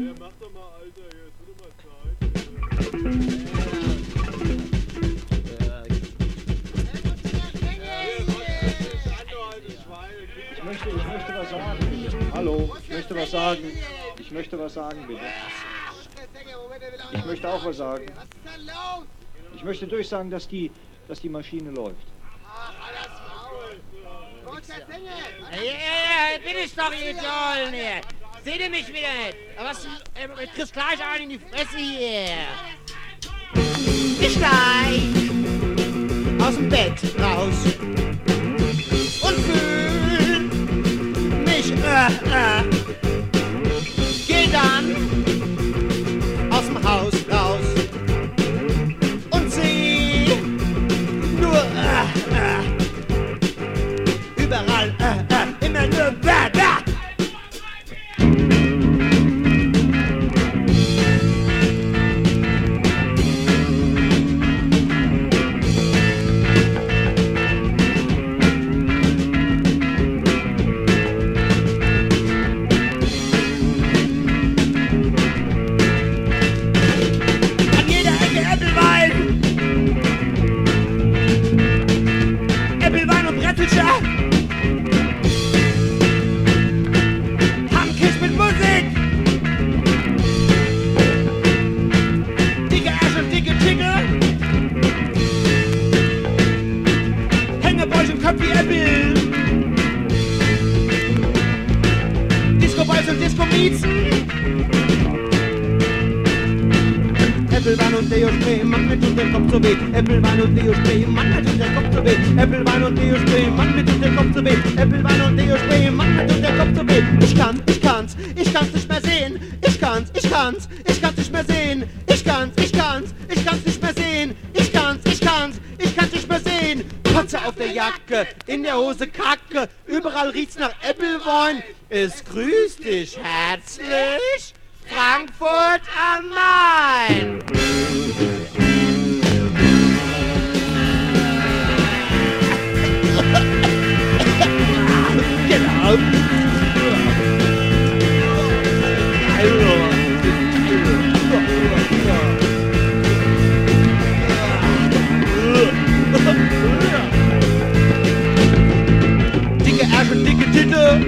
mach doch mal, Alter, jetzt wird mal Zeit. Ich möchte was sagen. Hallo, ich möchte was sagen. Ich möchte was sagen, bitte. Ich möchte auch was sagen. Ich möchte durchsagen, dass die Maschine läuft. Ja, bin ich doch, ihr Idioten hier. Seht ihr mich wieder nicht? Aber was, ich krieg's gleich einen in die Fresse hier. Ich steig aus dem Bett raus und fühl mich, geh dann aus dem Haus raus und sieh nur, überall, immer nur, Handkiss mit Musik, dicke Asche, dicke Ticke, Hängebäuche, Köpfe, Äppel, Disco-Boys und Disco-Miezen, Äppelwein und Deo-Spray, Mann, mir tut der Kopf so weh. Äppelwein und Deo-Spray, Mann, mir tut der Kopf so weh. Äppelwein und Deo-Spray, Mann, mir tut der Kopf so weh. Äppelwein und Deo-Spray, Mann, mir tut der Kopf so weh. Ich kann's nicht mehr sehen. Ich kann's nicht mehr sehen. Ich kann's nicht mehr sehen. Ich kann's nicht mehr sehen. Kotze auf der Jacke, in der Hose Kacke, überall riecht's nach Äppelwein. Es grüßt dich herzlich. Frankfurt am Main! Genau! Dicke Ärsche, dicke Titte!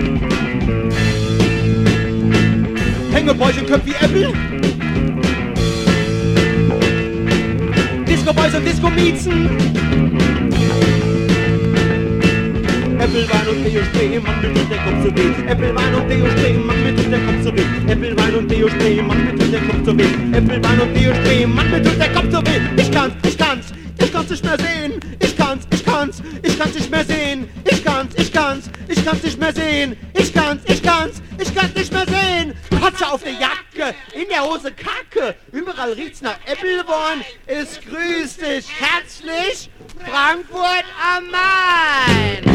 Hängebäuche, Köpfe, Äppel, Disco-Boys und Disco-Miezen, Äppelwein und Deo-Spray, Mann, mir tut der Kopf so weh. Äppelwein und Deo-Spray, Mann, mir tut der Kopf so weh. Äppelwein und Deo-Spray, Mann, mir tut der Kopf so weh. Äppelwein und Deo-Spray, Mann, mir tut der Kopf so weh. Ich kann's nicht mehr sehen. Ich kann's nicht mehr sehen. Ich kann's nicht mehr sehen. Ich kann's nicht mehr sehen. Kotze auf der Jacke, in der Hose Kacke, überall riecht's nach Äppelwein. Es grüßt dich herzlich, Frankfurt am Main.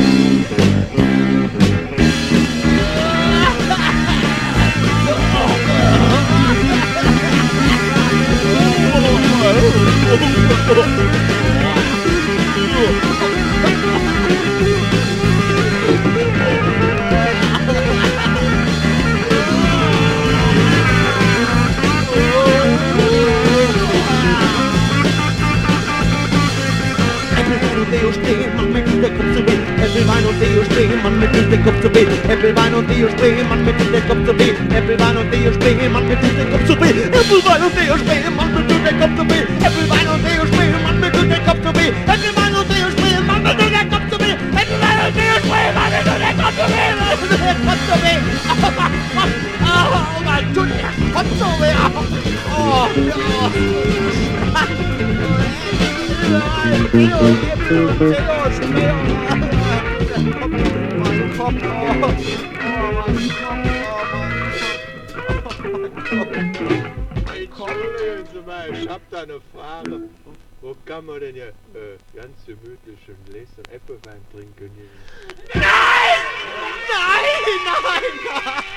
Äppelwein und Deo-Spray, Mann, mir tut der Kopf so weh. Äppelwein und Deo-Spray, Mann, mir tut der Kopf so weh. Äppelwein und Deo-Spray, Mann, mir tut der Kopf so weh. Äppelwein und Deo-Spray, Mann, mir tut der Kopf so weh. Äppelwein und Deo-Spray, Mann, mir tut der Kopf so weh. Äppelwein und Deo-Spray, Mann, mir tut der Kopf so weh. Äppelwein und Deo-Spray, Mann, mir tut der Kopf so weh. Mir tut der Kopf so weh. Oh, Mann, tut der Kopf so weh. Oh, Ich hab da eine Frage. Wo kann man denn hier ganz gemütlich ein Gläschen Äpfelwein trinken? Nein! Nein! Nein! Nein!